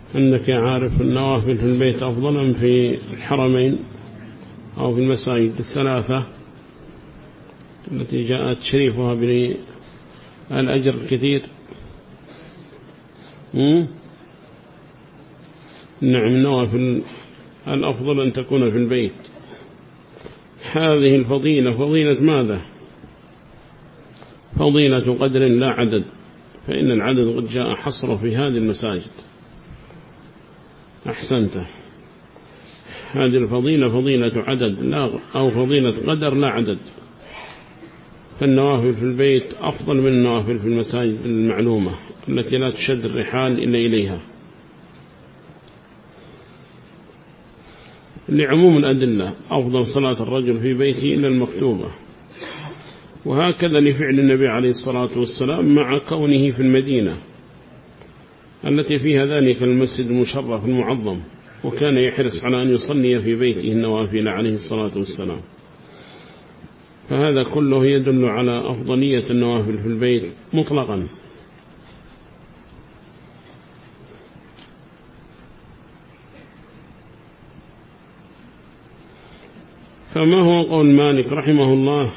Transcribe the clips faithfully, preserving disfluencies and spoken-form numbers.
أنك عارف النوافل في البيت أفضل أم في الحرمين أو في المساجد الثلاثة التي جاءت شريفها بالأجر الكثير؟ نعم، النوافل الأفضل أن تكون في البيت. هذه الفضيلة فضيلة ماذا؟ فضيلة قدر لا عدد، فإن العدد قد جاء حصر في هذه المساجد. أحسنت، هذه الفضيلة فضيلة عدد لا أو فضيلة قدر لا عدد. فالنوافل في البيت أفضل من النوافل في المساجد المعلومة التي لا تشد الرحال إلا إليها لعموم الأدلة. أفضل صلاة الرجل في بيته إلا المكتوبة، وهكذا لفعل النبي عليه الصلاة والسلام مع كونه في المدينة التي فيها ذلك المسجد المشرف المعظم، وكان يحرص على أن يصلي في بيته النوافل عليه الصلاة والسلام. فهذا كله يدل على أفضلية النوافل في البيت مطلقا. فما هو قول مالك رحمه الله؟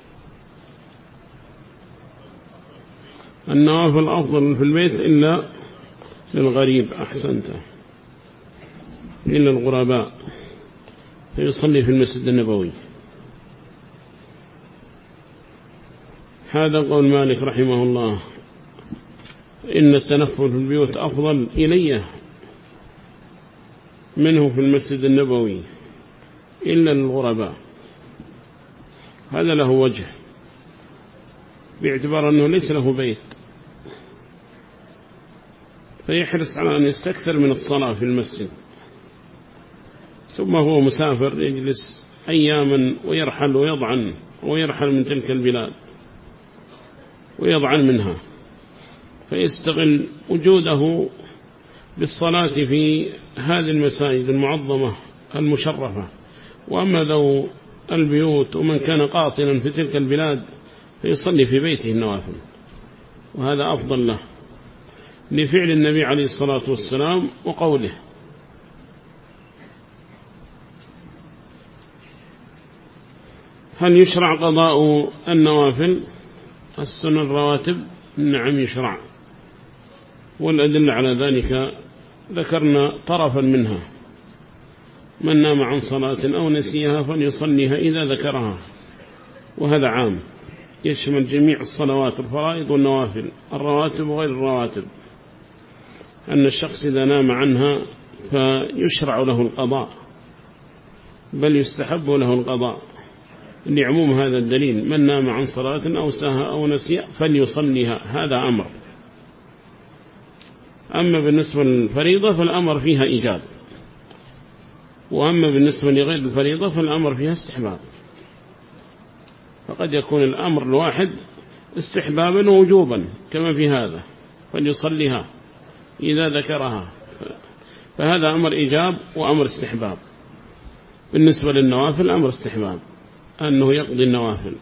النوافل أفضل في البيت إلا للغريب. أحسنت، إلا الغرباء فيصلي في المسجد النبوي. هذا قول مالك رحمه الله، إن التنفل في البيوت أفضل إليه منه في المسجد النبوي إلا للغرباء. هذا له وجه باعتبار أنه ليس له بيت، فيحرص على أن يستكثر من الصلاة في المسجد، ثم هو مسافر يجلس أياما ويرحل ويضعن ويرحل من تلك البلاد ويضعن منها، فيستغل وجوده بالصلاة في هذه المساجد المعظمة المشرفة. وأما ذو البيوت ومن كان قاطنا في تلك البلاد فيصلي في بيته النوافل، وهذا أفضل له لفعل النبي عليه الصلاة والسلام وقوله. هل يشرع قضاء النوافل السنن الرواتب؟ نعم يشرع، والأدلة على ذلك ذكرنا طرفا منها. من نام عن صلاة أو نسيها فليصليها إذا ذكرها، وهذا عام يشمل جميع الصلوات الفرائض والنوافل الرواتب وغير الرواتب، أن الشخص إذا نام عنها فيشرع له القضاء، بل يستحب له القضاء لعموم هذا الدليل. من نام عن صلاة أو ساها أو نسي فليصليها، هذا أمر. أما بالنسبة للفريضة فالأمر فيها إيجاب، وأما بالنسبة لغير الفريضة فالأمر فيها استحباب. فقد يكون الأمر الواحد استحبابا ووجوبا كما في هذا، فليصليها إذا ذكرها، فهذا أمر إيجاب وأمر استحباب. بالنسبة للنوافل أمر استحباب أنه يقضي النوافل.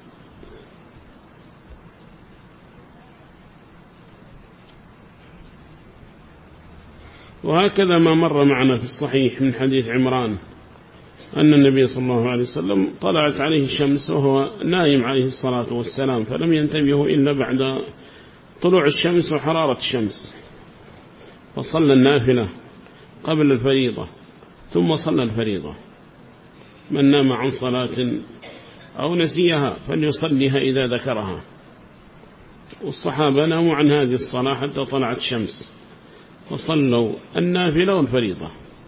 وهكذا ما مر معنا في الصحيح من حديث عمران أن النبي صلى الله عليه وسلم طلعت عليه الشمس وهو نائم عليه الصلاة والسلام، فلم ينتبه إلا بعد طلوع الشمس وحرارة الشمس، فصلى النافلة قبل الفريضة ثم صلى الفريضة. من نام عن صلاة أو نسيها فليصليها إذا ذكرها. والصحابة ناموا عن هذه الصلاة حتى طلعت الشمس وصلوا النافلة والفريضة.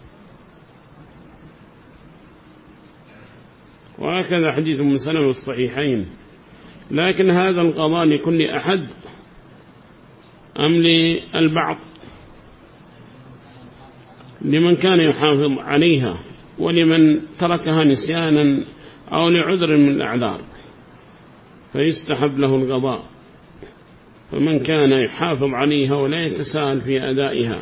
وهكذا حديث من سلم الصحيحين. لكن هذا القضاء لكل أحد أم للبعض؟ لمن كان يحافظ عليها، ولمن تركها نسيانا أو لعذر من الأعذار فيستحب له القضاء. فمن كان يحافظ عليها ولا يتساهل في أدائها،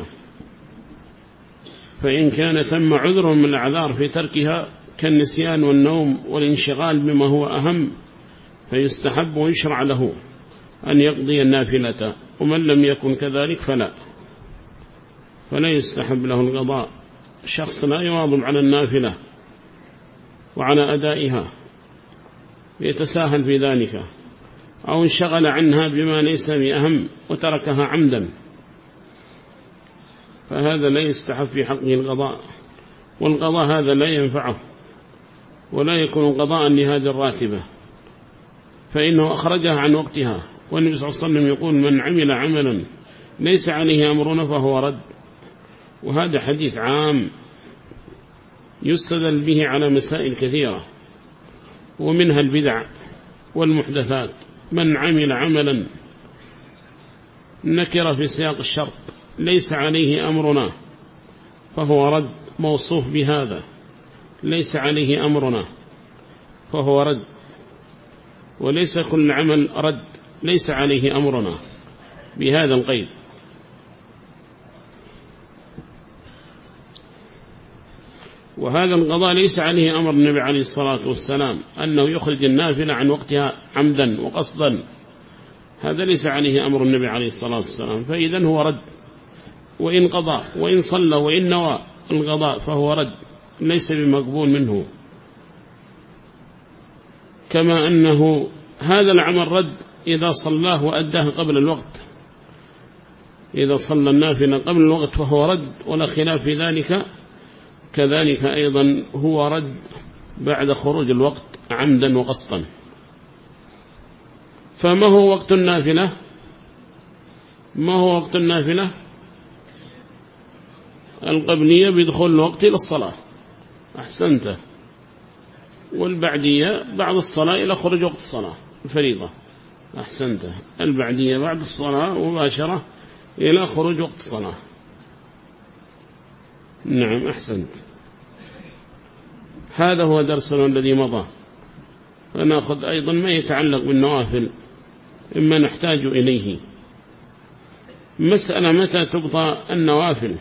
فإن كان ثم عذر من الأعذار في تركها كالنسيان والنوم والانشغال بما هو أهم، فيستحب ويشرع له أن يقضي النافلة. ومن لم يكن كذلك فلا. فلا يستحب له القضاء. شخص لا يواظب على النافلة وعلى أدائها يتساهل في ذلك، أو انشغل عنها بما ليس بأهم وتركها عمدا، فهذا لا يستحب في حقه القضاء، والقضاء هذا لا ينفعه ولا يكون قضاء لهذه الراتبة، فإنه أخرجها عن وقتها. والنبي صلى الله عليه وسلم يقول: من عمل عملا ليس عليه أمرنا فهو رد. وهذا حديث عام يستدل به على مسائل كثيرة، ومنها البدع والمحدثات. من عمل عملا نكر في سياق الشرط ليس عليه أمرنا فهو رد، موصوف بهذا ليس عليه أمرنا فهو رد، وليس كل عمل رد ليس عليه أمرنا بهذا القيد. وهذا القضاء ليس عليه أمر النبي عليه الصلاة والسلام أنه يخرج النافلة عن وقتها عمدا وقصدا، هذا ليس عليه أمر النبي عليه الصلاة والسلام، فإذن هو رد. وإن قضى وإن صلى وإن نوى القضاء فهو رد ليس بمقبول منه، كما أنه هذا العمل رد إذا صلاه وأداه قبل الوقت. إذا صلى النافلة قبل الوقت فهو رد ولا خلاف في ذلك، كذلك أيضا هو رد بعد خروج الوقت عمدا وقصدا. فما هو وقت النافلة؟ ما هو وقت النافلة؟ القبلية بدخول الوقت إلى الصلاة، أحسنت، والبعدية بعد الصلاة إلى خروج وقت الصلاة الفريضة، أحسنت، البعدية بعد الصلاة مباشرة إلى خروج وقت الصلاة. نعم أحسنت. هذا هو درسنا الذي مضى، فنأخذ أيضا ما يتعلق بالنوافل إما نحتاج إليه. مسألة متى تقضى النوافل؟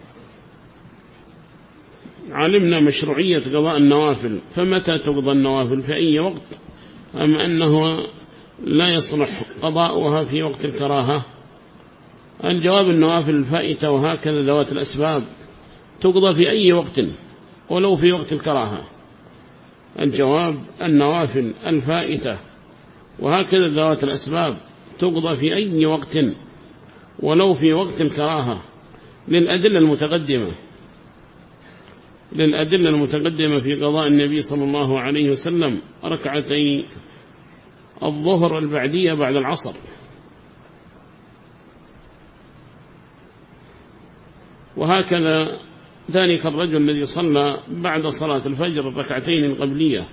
علمنا مشروعية قضاء النوافل، فمتى تقضى النوافل؟ في أي وقت؟ أم أنه لا يصلح قضاؤها في وقت الكراهة؟ الجواب: النوافل الفائتة وهكذا ذوات الأسباب تقضى في أي وقت ولو في وقت الكراهة. الجواب: النوافل الفائتة وهكذا ذوات الأسباب تقضى في أي وقت ولو في وقت الكراهة، للأدلة المتقدمة للأدلة المتقدمة في قضاء النبي صلى الله عليه وسلم ركعتي الظهر البعدية بعد العصر، وهكذا ذلك الرجل الذي صلى بعد صلاة الفجر الركعتين القبلية،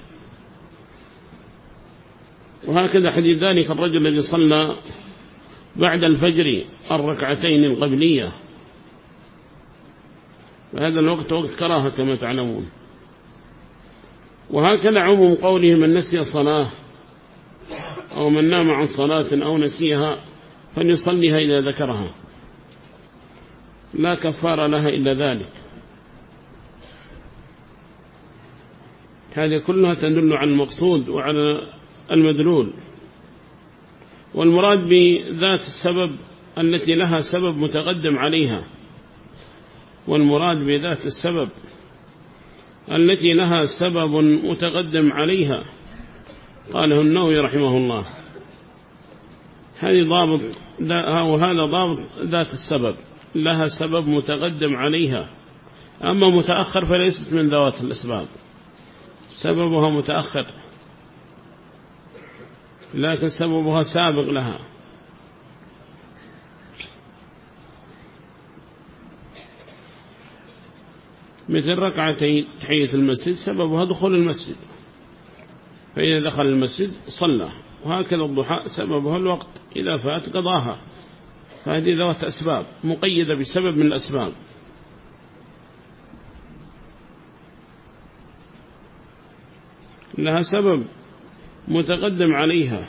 وهكذا حديث ذلك الرجل الذي صلى بعد الفجر الركعتين القبلية، فهذا الوقت وقت كراهة كما تعلمون. وهكذا عموم قوله: من نسي صلاة أو من نام عن صلاة أو نسيها فليصليها إذا ذكرها، لا كفار لها إلا ذلك. هذه كلها تدل على المقصود وعلى المدلول. والمراد بذات السبب التي لها سبب متقدم عليها، والمراد بذات السبب التي لها سبب متقدم عليها قاله النووي رحمه الله. هذه ضابط، وهذا ضابط ذات السبب، لها سبب متقدم عليها. أما متأخر فليست من ذوات الأسباب، سببها متأخر لكن سببها سابق لها. مثل ركعتي تحية المسجد سببها دخول المسجد، فإذا دخل المسجد صلى. وهكذا الضحى سببها الوقت، إذا فات قضاها. فهذه ذوات أسباب مقيدة بسبب من الأسباب. لها سبب متقدم عليها،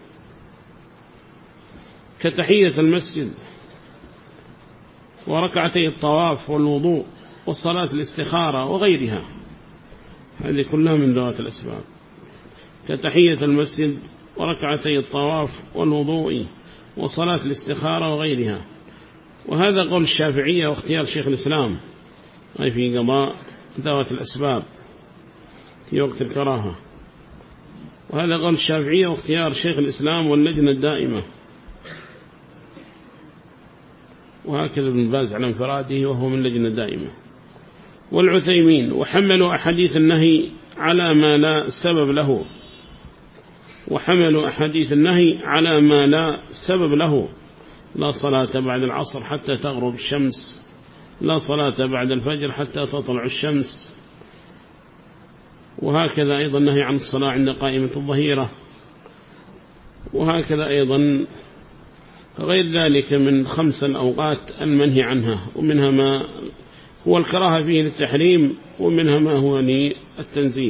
كتحية المسجد وركعتي الطواف والوضوء وصلاة الاستخارة وغيرها، هذه كلها من ذوات الأسباب. كتحية المسجد وركعتي الطواف والوضوء وصلاة الاستخارة وغيرها، وهذا قول الشافعية واختيار شيخ الإسلام أي في قضاء ذوات الأسباب في وقت الكراهة، وهذا قول الشافعية واختيار شيخ الإسلام واللجنة الدائمة، وهكذا ابن باز على انفراده وهو من اللجنة الدائمة. والعثيمين وحملوا أحاديث النهي على ما لا سبب له، وحملوا أحاديث النهي على ما لا سبب له، لا صلاة بعد العصر حتى تغرب الشمس، لا صلاة بعد الفجر حتى تطلع الشمس، وهكذا أيضا نهي عن الصلاة عند قائمة الظهيرة، وهكذا أيضا غير ذلك من خمس الأوقات المنهي عنها، ومنها ما هو الكراهة فيه للتحريم، ومنها ما هو للتنزيه.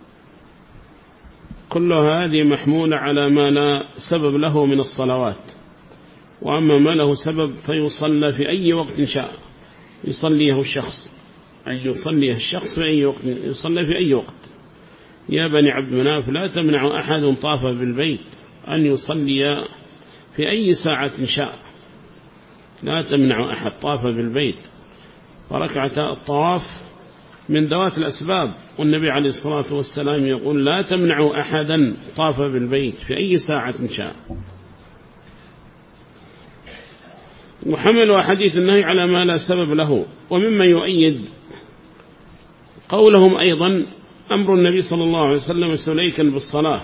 كل هذه محمولة على ما لا سبب له من الصلوات، وأما ما له سبب فيصلى في أي وقت شاء يصليه الشخص، أي يصليه الشخص في أي وقت، يصلي في أي وقت. يا بني عبد مناف لا تمنع أحد طاف بالبيت أن يصلي في أي ساعة شاء، لا تمنع أحد طاف بالبيت. فركعة الطواف من ذوات الأسباب، والنبي عليه الصلاة والسلام يقول لا تمنع أحدا طاف بالبيت في أي ساعة شاء. وحملوا حديث النهي على ما لا سبب له. ومما يؤيد قولهم أيضا أمر النبي صلى الله عليه وسلم سليكا بالصلاة،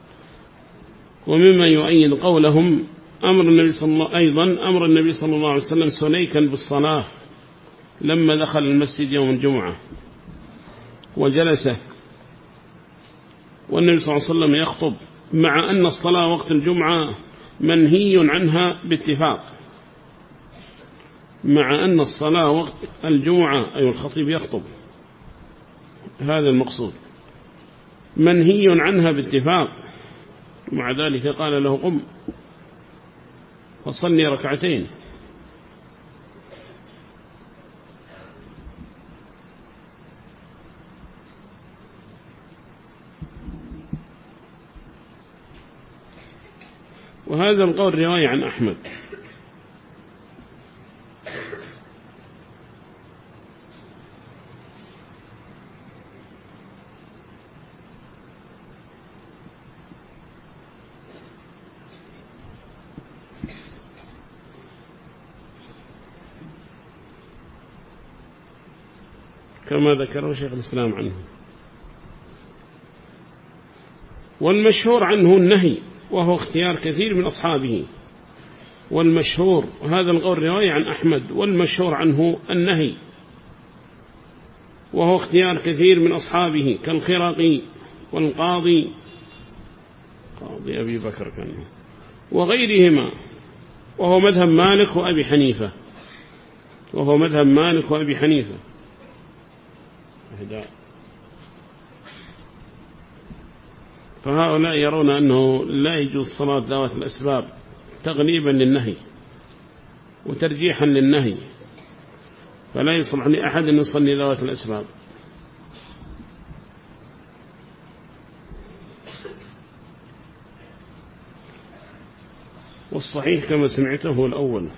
ومما يؤيد قولهم أمر النبي صلى الله أيضا أمر النبي صلى الله عليه وسلم سليكا بالصلاة لما دخل المسجد يوم الجمعة وجلس والنبي صلى الله عليه وسلم يخطب، مع أن الصلاة وقت الجمعة منهي عنها باتفاق، مع أن الصلاة وقت الجمعة أي الخطيب يخطب، هذا المقصود، منهي عنها باتفاق، مع ذلك قال له قم فصلي ركعتين. وهذا القول رواية عن أحمد. كما ذكره شيخ الإسلام عنه. والمشهور عنه النهي، وهو اختيار كثير من أصحابه. والمشهور هذا القول رواية عن أحمد، والمشهور عنه النهي، وهو اختيار كثير من أصحابه كالخرقي والقاضي قاضي أبي بكر كان وغيرهما، وهو مذهب مالك وأبي حنيفة، وهو مذهب مالك وأبي حنيفة. فهؤلاء يرون أنه لا يجوز صلاة ذوات الأسباب تغليبا للنهي وترجيحا للنهي، فلا يصلح لأحد أن يصلي ذوات الأسباب. والصحيح كما سمعته هو الأول.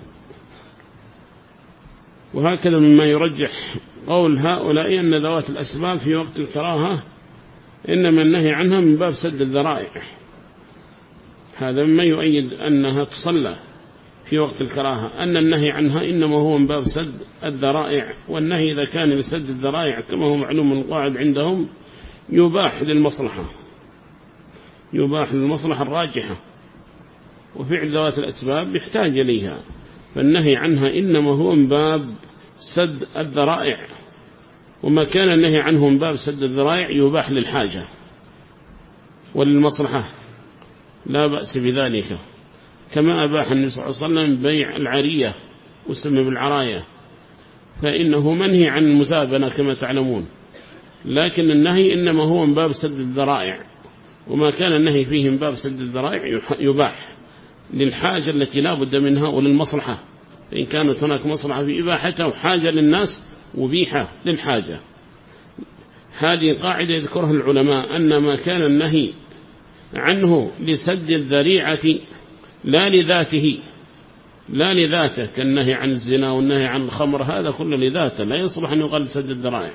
وهكذا مما يرجح قول هؤلاء أن ذوات الأسباب في وقت الكراهة إنما النهي عنها من باب سد الذرائع، هذا مما يؤيد أنها تصلى في وقت الكراهة، أن النهي عنها إنما هو من باب سد الذرائع. والنهي إذا كان لسد الذرائع كما هو معلوم من القواعد عندهم يباح للمصلحة، يباح للمصلحة الراجحة، وفعل ذوات الأسباب يحتاج إليها، فالنهي عنها إنما هو من باب سد الذرائع. وما كان النهي عنه من باب سد الذرائع يباح للحاجة وللمصلحة، لا بأس بذلك، كما أباح النبي صلى الله عليه وسلم بيع العرية وسمى بالعراية، فإنه منهي عن المزابنة كما تعلمون، لكن النهي إنما هو من باب سد الذرائع، وما كان النهي فيه من باب سد الذرائع يباح للحاجة التي لا بد منها وللمصلحة، فإن كانت هناك مصلحة في إباحته وحاجة للناس وبيحة للحاجة. هذه قاعدة يذكرها العلماء، أن ما كان النهي عنه لسد الذريعة لا لذاته، لا لذاته كالنهي عن الزنا والنهي عن الخمر، هذا كله لذاته لا يصلح أن يقال سد الذرائع،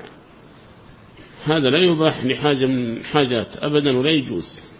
هذا لا يباح لحاجة من حاجات أبدا ولا يجوز.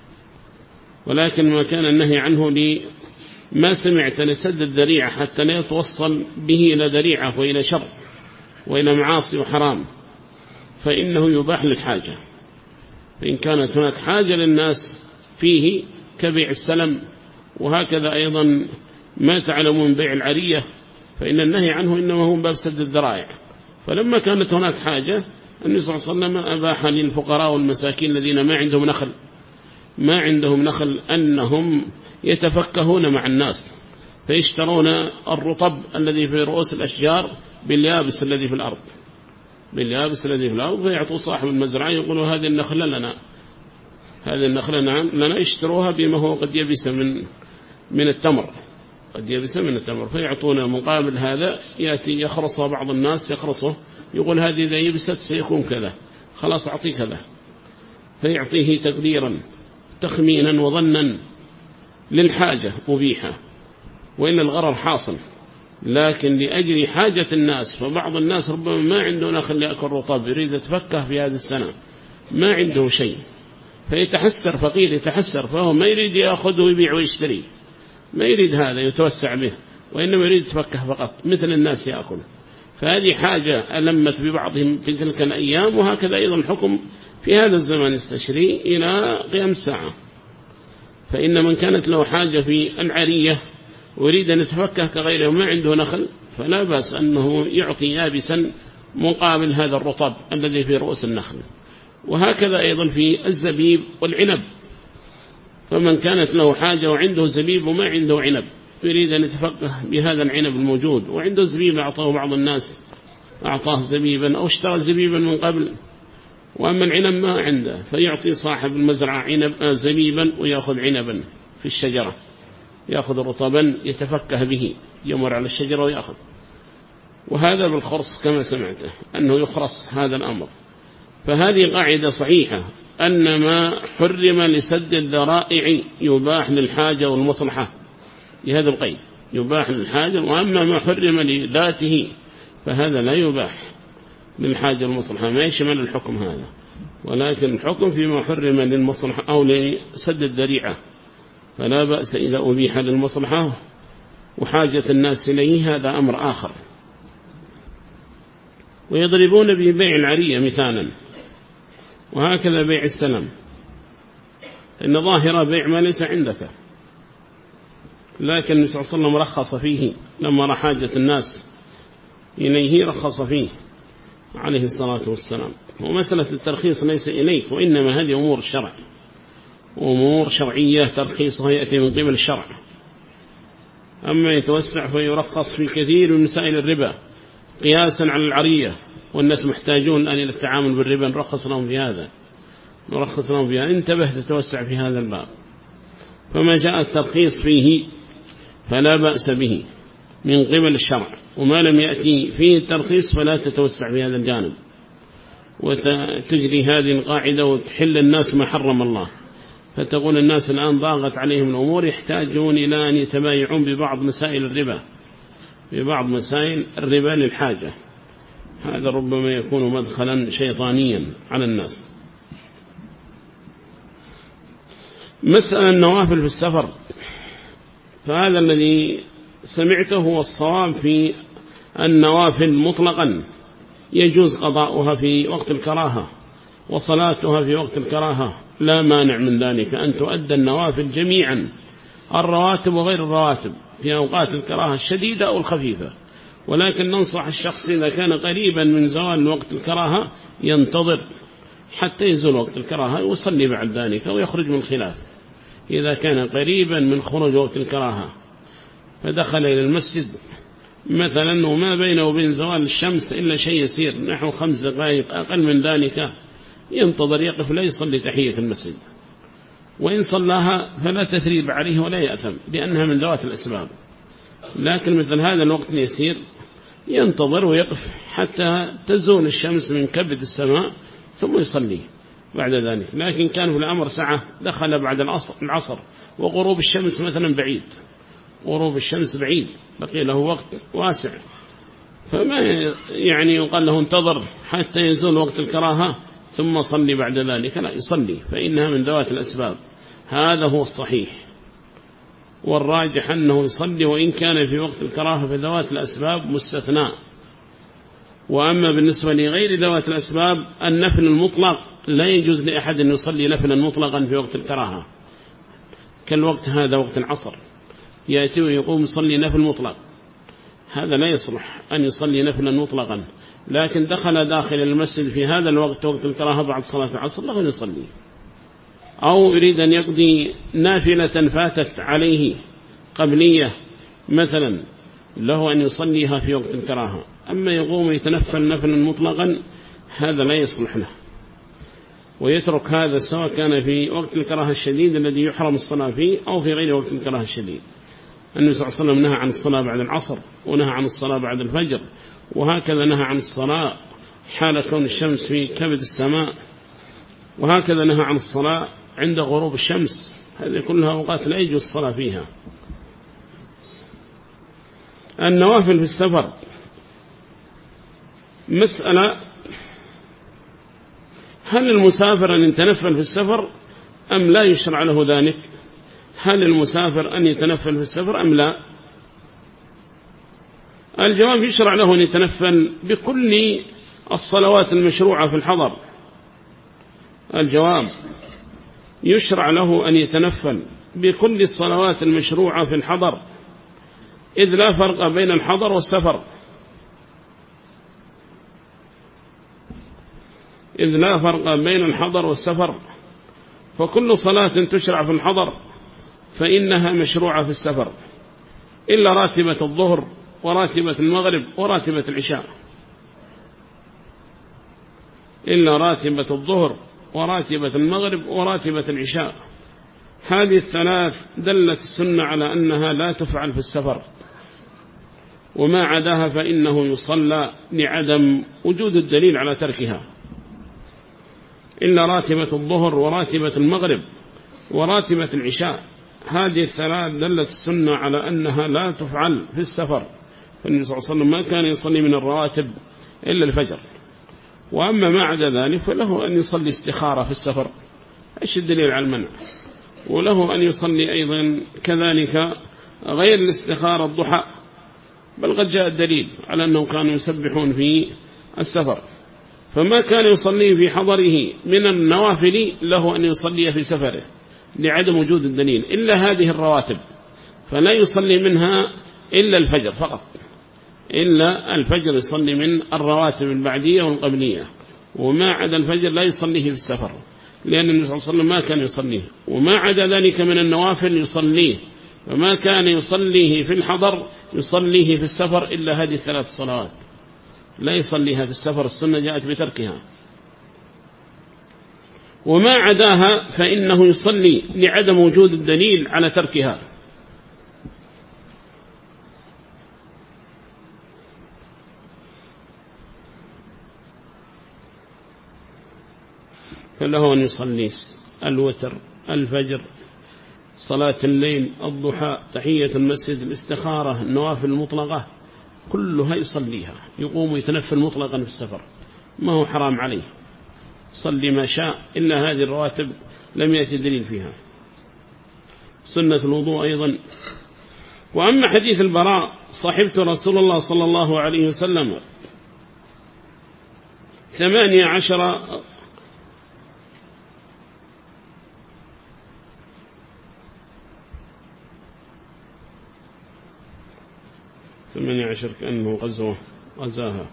ولكن ما كان النهي عنه لما سمعت لسد الذريعة حتى لا يتوصل به إلى ذريعة وإلى شر وإلى معاصي وحرام، فإنه يباح للحاجة. فإن كانت هناك حاجة للناس فيه كبيع السلم، وهكذا أيضا ما تعلمون بيع العرية، فإن النهي عنه إنما هو باب سد الذرائع. فلما كانت هناك حاجة النبي صلى الله عليه وسلم أباح للفقراء والمساكين الذين ما عندهم نخل ما عندهم نخل أنهم يتفكهون مع الناس، فيشترون الرطب الذي في رؤوس الأشجار باليابس الذي في الأرض باليابس الذي في الأرض فيعطوا صاحب المزرعة يقولوا هذه النخلة لنا هذه النخلة نعم لنا، يشتروها بما هو قد يبس من من التمر قد يبس من التمر فيعطون مقابل هذا. يأتي يخرصها بعض الناس يخرصه يقول هذه إذا يبست سيكون كذا، خلاص أعطي كذا، فيعطيه تقديرا تخمينا وظنا للحاجة مبيحة وإن الغرر حاصل، لكن لأجل حاجة الناس. فبعض الناس ربما ما عنده نخل يأكل رطب يريد يتفكه في هذه السنة ما عنده شيء فيتحسر، فقير يتحسر، فهو ما يريد يأخذ ويبيع ويشتري، ما يريد هذا يتوسع به، وإنما يريد يتفكه فقط مثل الناس يأكل. فهذه حاجة ألمت ببعضهم في تلك الأيام، وهكذا أيضا الحكم في هذا الزمان يستشري إلى قيام الساعة. فإن من كانت له حاجة في العرية ويريد أن يتفكه كغيره وما عنده نخل فلا بأس أنه يعطي يابسا مقابل هذا الرطب الذي في رؤوس النخل. وهكذا أيضا في الزبيب والعنب، فمن كانت له حاجة وعنده زبيب وما عنده عنب يريد أن يتفقه بهذا العنب الموجود وعنده زبيب أعطاه بعض الناس أعطاه زبيبا أو اشترى زبيبا من قبل، وأما العنب ما عنده فيعطي صاحب المزرعة عنب زبيبا ويأخذ عنبا في الشجرة، يأخذ رطبا يتفكه به يمر على الشجرة ويأخذ. وهذا بالخرص كما سمعته أنه يخرص هذا الأمر. فهذه قاعدة صحيحة أن ما حرم لسد الذرائع يباح للحاجة والمصلحة بهذا القيد، يباح للحاجة. وأما ما حرم لذاته فهذا لا يباح للحاجة والمصلحة، ما يشمل الحكم هذا، ولكن الحكم فيما حرم للمصلحة أو لسد الذريعة فلا بأس إذا أبيح للمصلحة وحاجة الناس إليه، هذا أمر آخر. ويضربون ببيع العرية مثالا، وهكذا بيع السلم، إن ظاهرة بيع ما ليس عندك، لكن النبي صلى الله عليه وسلم رخص فيه لما رأى حاجة الناس إليه رخص فيه عليه الصلاة والسلام. ومسألة الترخيص ليس إليك، وإنما هذه أمور الشرع، أمور شرعية ترخيصها يأتي من قبل الشرع. أما يتوسع فيرخص في كثير من مسائل الربا قياسا على العرية، والناس محتاجون الآن إلى التعامل بالربا، نرخص لهم في هذا نرخص لهم فيها. انتبه تتوسع في هذا الباب. فما جاء الترخيص فيه فلا بأس به من قبل الشرع، وما لم يأتي فيه الترخيص فلا تتوسع في هذا الجانب، وتجري هذه القاعدة وتحل الناس ما حرم الله. فتقول الناس الآن ضاغت عليهم الأمور، يحتاجون إلى أن يتبايعون ببعض مسائل الربا ببعض مسائل الربا للحاجة، هذا ربما يكون مدخلا شيطانيا على الناس. مسألة النوافل في السفر، فهذا الذي سمعته هو الصواب في النوافل مطلقا، يجوز قضاؤها في وقت الكراهة وصلاتها في وقت الكراهة، لا مانع من ذلك أن تؤدى النوافل جميعا، الرواتب وغير الرواتب، في أوقات الكراهة الشديدة أو الخفيفة. ولكن ننصح الشخص إذا كان قريبا من زوال وقت الكراهة ينتظر حتى يزول وقت الكراهة ويصلي بعد ذلك ويخرج من الخلاف. إذا كان قريبا من خروج وقت الكراهة فدخل إلى المسجد مثلا وما بينه وبين زوال الشمس إلا شيء يسير نحو خمس دقائق أقل من ذلك، ينتظر يقف لا يصلي تحية المسجد، وإن صلاها فلا تثريب عليه ولا يأثم لأنها من ذوات الأسباب. لكن مثل هذا الوقت يسير ينتظر ويقف حتى تزول الشمس من كبد السماء ثم يصلي بعد ذلك. لكن كان في الأمر ساعة دخل بعد العصر وغروب الشمس مثلا بعيد غروب الشمس بعيد، بقي له وقت واسع، فما يعني يقال له انتظر حتى يزول وقت الكراهة ثم صلي بعد ذلك، لا، يصلي، فإنها من ذوات الأسباب. هذا هو الصحيح، والراجح أنه يصلي وإن كان في وقت الكراهة، في ذوات الأسباب مستثناء. وأما بالنسبة لغير ذوات الأسباب، النفل المطلق لا يجوز لأحد أن يصلي نفلا مطلقا في وقت الكراهة، كالوقت هذا وقت العصر يأتي ويقوم يصلي نفل مطلق، هذا لا يصلح أن يصلي نفلا مطلقا. لكن دخل داخل المسجد في هذا الوقت وقت الكراهة بعد صلاة العصر له أن يصلي، أو يريد أن يقضي نافلة فاتت عليه قبلية مثلا، له أن يصليها في وقت الكراهة. أما يقوم يتنفل نفلا مطلقا هذا لا يصلح له، ويترك هذا سواء كان في وقت الكراهة الشديد الذي يحرم الصلاة فيه أو في غير وقت الكراهة الشديد. النبي صلى الله عليه وسلم نهى عن الصلاة بعد العصر، ونهى عن الصلاة بعد الفجر، وهكذا نهى عن الصلاة حال كون الشمس في كبد السماء، وهكذا نهى عن الصلاة عند غروب الشمس. هذه كلها أوقات لا يجوز الصلاة فيها. النوافل في السفر مسألة، هل المسافر أن يتنفل في السفر أم لا يشرع له ذلك؟ هل المسافر أن يتنفل في السفر أم لا؟ الجواب يشرع له أن يتنفل بكل الصلوات المشروعة في الحضر. الجواب يشرع له أن يتنفل بكل الصلوات المشروعة في الحضر، إذ لا فرق بين الحضر والسفر، إذ لا فرق بين الحضر والسفر، فكل صلاة تشرع في الحضر فإنها مشروعة في السفر، إلا راتبة الظهر وراتبة المغرب وراتبة العشاء، إلا راتبة الظهر وراتبة المغرب وراتبة العشاء. هذه الثلاث دلت السنة على أنها لا تفعل في السفر، وما عداها فإنه يصلى لعدم وجود الدليل على تركها، إلا راتبة الظهر وراتبة المغرب وراتبة العشاء. هذه الثلاث دلت السنة على أنها لا تفعل في السفر، فالنبي صلى الله عليه وسلم ما كان يصلي من الرواتب إلا الفجر. وأما ما عدا ذلك فله أن يصلي استخارة في السفر، إيش الدليل على المنع؟ وله أن يصلي أيضا كذلك غير الاستخارة الضحى، بل قد جاء الدليل على أنهم كانوا يسبحون في السفر، فما كان يصلي في حضره من النوافل له أن يصلي في سفره لعدم وجود الدليل، إلا هذه الرواتب فلا يصلي منها إلا الفجر فقط، إلا الفجر يصلي من الرواتب البعدية والقبلية، وما عدا الفجر لا يصليه في السفر، لأن النبي صلى الله عليه وسلم ما كان يصليه. وما عدا ذلك من النوافل يصليه، فما كان يصليه في الحضر يصليه في السفر إلا هذه الثلاث صلوات، لا يصليها في السفر، السنة جاءت بتركها. وما عداها فإنه يصلي لعدم وجود الدليل على تركها. فله أن يصلي الوتر، الفجر، صلاة الليل، الضحى، تحية المسجد، الاستخارة، النوافل المطلقة، كلها يصليها، يقوم يتنفل مطلقا في السفر، ما هو حرام عليه، صلي ما شاء، إلا هذه الرواتب لم يأتي دليل فيها. سنة الوضوء أيضا. وأما حديث البراء صحبت رسول الله صلى الله عليه وسلم ثمانية عشر ثمانية عشر كأنه غزوة غزاها،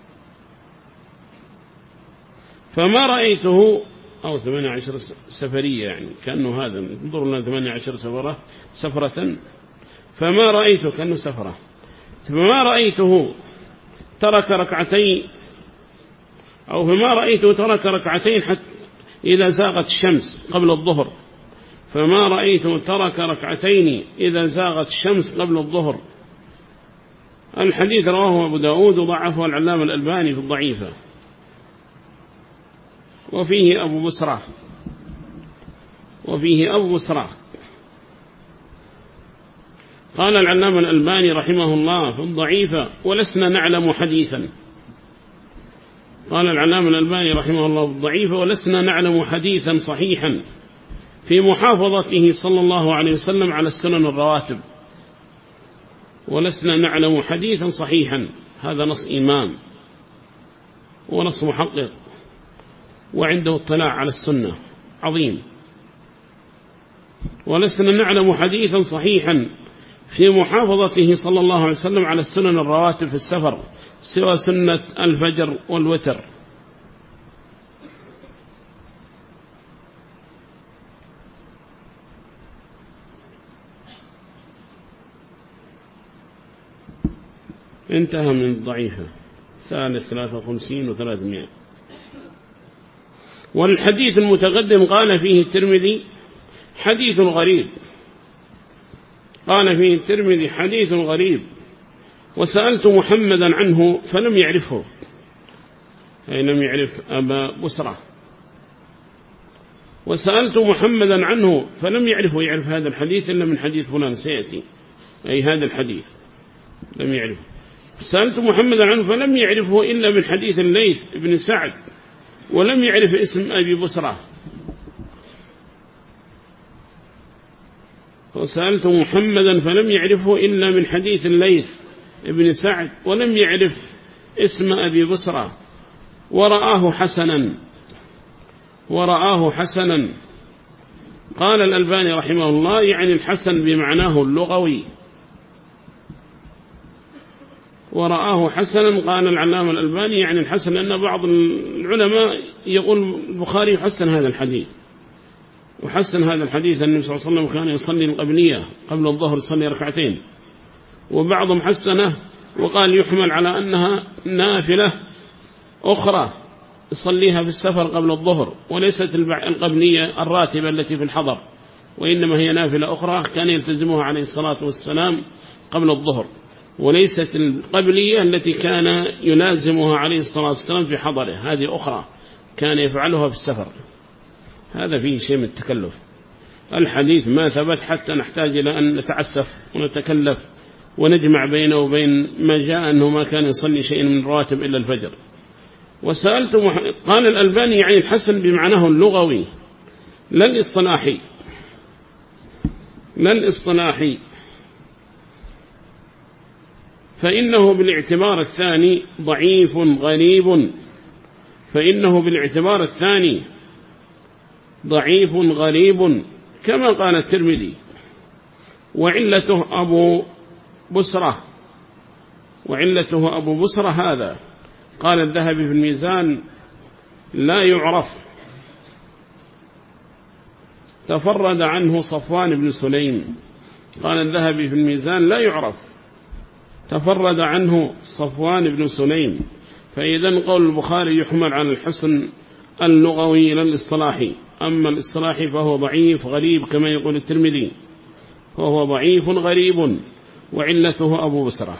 فما رأيته، أو ثمانية عشر سفرية يعني كأنه هذا، انظروا لنا ثمانية عشر سفرة سفرة، فما رأيته كأنه سفرة، فما رأيته ترك ركعتين، أو فما رأيته ترك ركعتين حتى إذا زاغت الشمس قبل الظهر، فما رأيته ترك ركعتين إذا زاغت الشمس قبل الظهر. الحديث رواه أبو داود وضعفه العلامة الألباني في الضعيفة، وفيه أبو بسرة وفيه أبو بسرة قال العلامة الألباني رحمه الله في الضعيفة: ولسنا نعلم حديثا. قال العلامة الألباني رحمه الله في الضعيفة: ولسنا نعلم حديثا صحيحا في محافظته صلى الله عليه وسلم على السنن الرواتب. ولسنا نعلم حديثا صحيحا، هذا نص إمام ونص محقق وعنده اطلاع على السنة عظيم. ولسنا نعلم حديثا صحيحا في محافظته صلى الله عليه وسلم على السنن الرواتب في السفر سوى سنة الفجر والوتر. انتهى من الضعيفة ثالث ثلاثة وخمسين وثلاثمائة. والحديث المتقدم قال فيه الترمذي: حديث غريب. قال فيه الترمذي: حديث غريب، وسألت محمدا عنه فلم يعرفه، أي لم يعرف أبا بسرة. وسألت محمدا عنه فلم يعرفه، يعرف هذا الحديث إلا من حديث فلان سيأتي، أي هذا الحديث لم يعرفه. سألت محمدا عنه فلم يعرفه إلا من حديث الليث بن سعد، ولم يعرف اسم أبي بسرة. وسألت محمدا فلم يعرفه إلا من حديث الليث بن سعد، ولم يعرف اسم أبي بسرة. ورآه حسنا ورآه حسنا قال الألباني رحمه الله: يعني الحسن بمعناه اللغوي. ورآه حسنا قال العلامة الألباني يعني الحسن، لأن بعض العلماء يقول البخاري حسن هذا الحديث، وحسن هذا الحديث أن النبي صلى الله عليه وسلم كان يصلي القبلية قبل الظهر يصلي ركعتين، وبعضهم حسنه وقال يحمل على أنها نافلة أخرى يصليها في السفر قبل الظهر، وليست القبلية الراتبة التي في الحضر، وإنما هي نافلة أخرى كان يلتزمها عليه الصلاة والسلام قبل الظهر، وليست القبلية التي كان يلازمها عليه الصلاة والسلام في حضره، هذه أخرى كان يفعلها في السفر. هذا فيه شيء من التكلف. الحديث ما ثبت حتى نحتاج إلى أن نتعسف ونتكلف ونجمع بينه وبين ما جاء أنه ما كان يصلي شيء من الرواتب إلا الفجر. وسألت مح... قال الألباني يعني الحسن بمعناه اللغوي لا الاصطلاحي، لا الاصطلاحي، فإنه بالاعتبار الثاني ضعيف غريب، فإنه بالاعتبار الثاني ضعيف غريب كما قال الترمذي. وعلته أبو بسرة، وعلته أبو بسرة هذا قال الذهبي في الميزان: لا يعرف، تفرد عنه صفوان بن سليم. قال الذهبي في الميزان: لا يعرف، تفرد عنه صفوان بن سليم. فإذا قول البخاري يحمل على الحسن اللغوي لا الاصطلاحي، أما الاصطلاحي فهو ضعيف غريب كما يقول الترمذي، فهو ضعيف غريب وعلته أبو بسرة.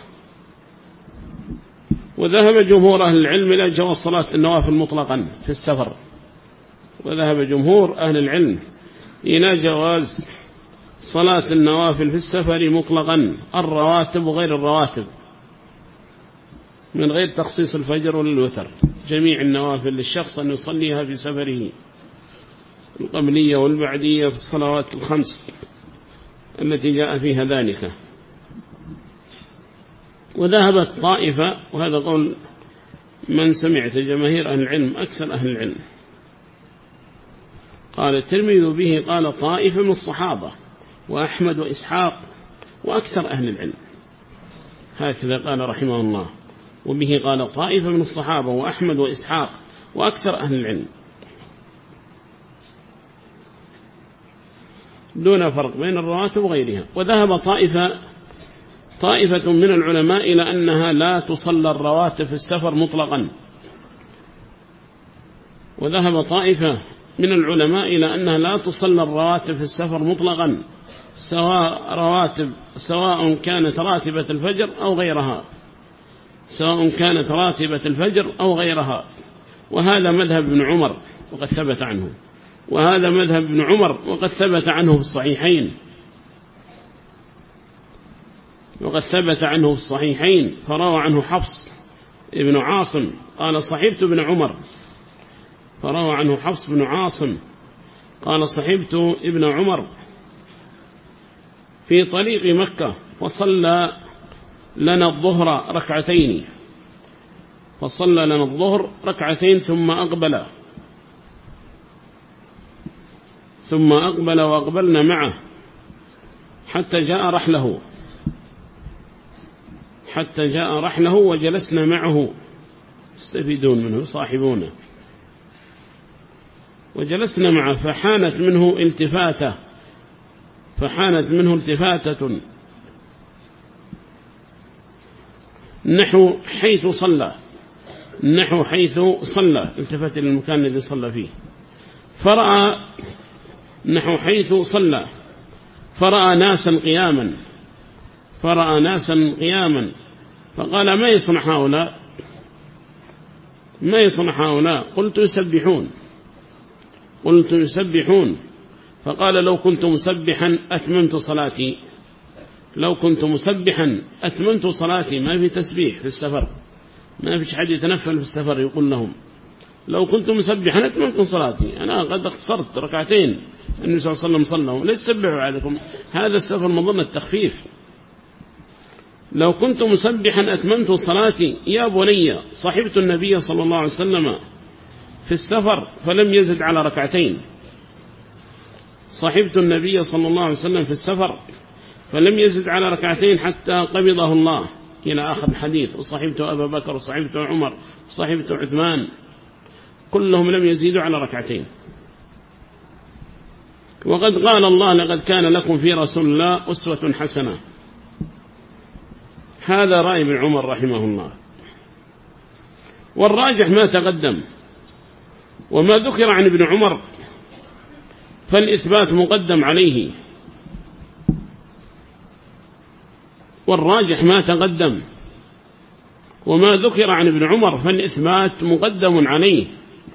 وذهب جمهور أهل العلم إلى جواز صلاة النوافل مطلقا في السفر، وذهب جمهور أهل العلم إلى جواز صلاة النوافل في السفر مطلقا، الرواتب وغير الرواتب، من غير تخصيص الفجر ولا الوتر، جميع النوافل للشخص أن يصليها في سفره، القبلية والبعدية في الصلوات الخمس التي جاء فيها ذلك. وذهبت طائفة، وهذا قول من سمعت جماهير أهل العلم أكثر أهل العلم، قال الترمذي به قال طائفة من الصحابة وأحمد وإسحاق وأكثر أهل العلم، هكذا قال رحمه الله، وبه قال طائفة من الصحابة وأحمد وإسحاق وأكثر أهل العلم، دون فرق بين الرواتب وغيرها. وذهب طائفة طائفة من العلماء إلى أنها لا تصلى الرواتب في السفر مطلقا، وذهب طائفة من العلماء إلى أنها لا تصلى الرواتب في السفر مطلقا، سواء رواتب سواء كانت راتبة الفجر أو غيرها، سواء كانت راتبة الفجر أو غيرها. وهذا مذهب ابن عمر وقد ثبت عنه، وهذا مذهب ابن عمر وقد ثبت عنه في الصحيحين. وقد ثبت عنه في الصحيحين فروى عنه حفص ابن عاصم قال صحبت ابن عمر، فروى عنه حفص بن عاصم قال صحبت ابن عمر في طريق مكة فصلى لنا الظهر ركعتين فصلى لنا الظهر ركعتين ثم أقبل ثم أقبل وأقبلنا معه حتى جاء رحله حتى جاء رحله وجلسنا معه يستفيدون منه صاحبونه، وجلسنا معه فحانت منه التفاتة فحانت منه التفاتة نحو حيث صلى نحو حيث صلى التفت إلى المكان الذي صلى فيه، فرأى نحو حيث صلى فرأى ناسا قياما فرأى ناسا قياما فقال ما يصنع هؤلاء ما يصنع هؤلاء قلت يسبحون قلت يسبحون فقال لو كنت مسبحا أتممت صلاتي لو كنت مسبحا أتممت صلاتي. ما في تسبيح في السفر، ما فيش حد يتنفل في السفر يقول لهم لو كنت مسبحا أتممت صلاتي، أنا قد اختصرت ركعتين النبي صلى الله عليه وسلم صلوا ليس سبحوا عليكم، هذا السفر مظنة التخفيف. لو كنت مسبحا أتممت صلاتي يا بني صحبت النبي صلى الله عليه وسلم في السفر فلم يزد على ركعتين صحبت النبي صلى الله عليه وسلم في السفر فلم يزد على ركعتين حتى قبضه الله إلى آخر الحديث. وصحبت أبا بكر وصحبت عمر وصحبت عثمان كلهم لم يزيدوا على ركعتين. وقد قال الله لقد كان لكم في رسول الله أسوة حسنة. هذا رأي ابن عمر رحمه الله، والراجح ما تقدم. وما ذكر عن ابن عمر فالإثبات مقدم عليه، والراجح ما تقدم. وما ذكر عن ابن عمر فالإثبات مقدم عليه،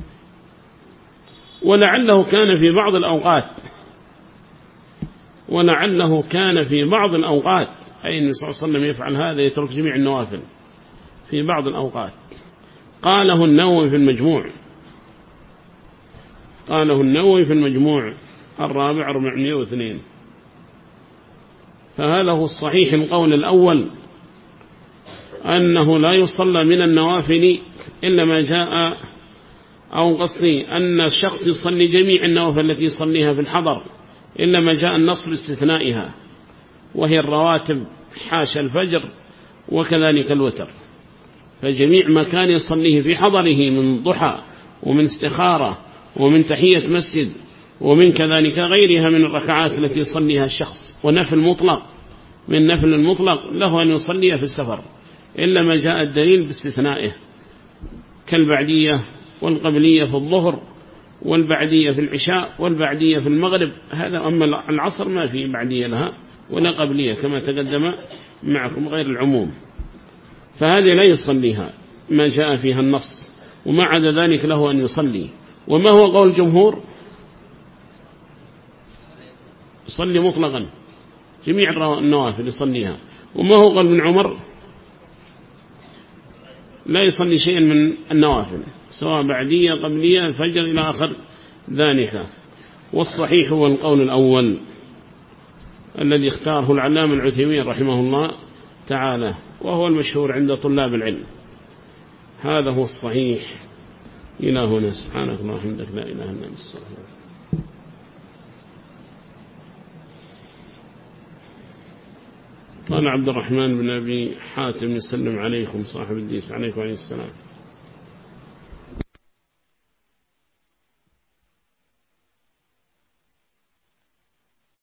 ولعله كان في بعض الأوقات ولعله كان في بعض الأوقات أي النبي صلى الله عليه وسلم يفعل هذا يترك جميع النوافل في بعض الأوقات. قاله النووي في المجموع قاله النووي في المجموع الرابع أربعمائة واثنين. فهذا هو الصحيح القول الأول أنه لا يصلى من النوافل إلا ما جاء، أو قصدي أن الشخص يصلي جميع النوافل التي يصليها في الحضر إلا ما جاء النص باستثنائها، وهي الرواتب حاشا الفجر وكذلك الوتر. فجميع ما كان يصليه في حضره من ضحى ومن استخارة ومن تحية مسجد ومن كذلك غيرها من الركعات التي يصليها الشخص، ونفل مطلق من نفل المطلق له أن يصليها في السفر إلا ما جاء الدليل باستثنائه، كالبعدية والقبلية في الظهر والبعدية في العشاء والبعدية في المغرب. هذا أما العصر ما في بعدية لها ولا قبلية كما تقدم معكم غير العموم، فهذه لا يصليها ما جاء فيها النص، وما عدا ذلك له أن يصلي. وما هو قول الجمهور؟ يصلي مطلقا جميع النوافل يصليها. وما هو قول ابن عمر؟ لا يصلي شيئا من النوافل سواء بعدية قبلية الفجر إلى آخر ذلك. والصحيح هو القول الأول الذي اختاره العلامة العثيمين رحمه الله تعالى، وهو المشهور عند طلاب العلم. هذا هو الصحيح. إلى هنا سبحانك اللهم وبحمدك لا إله إلا أنت نستغفرك. قال عبد الرحمن بن أبي حاتم يسلم عليكم صاحب الديس عليكم عليه السلام.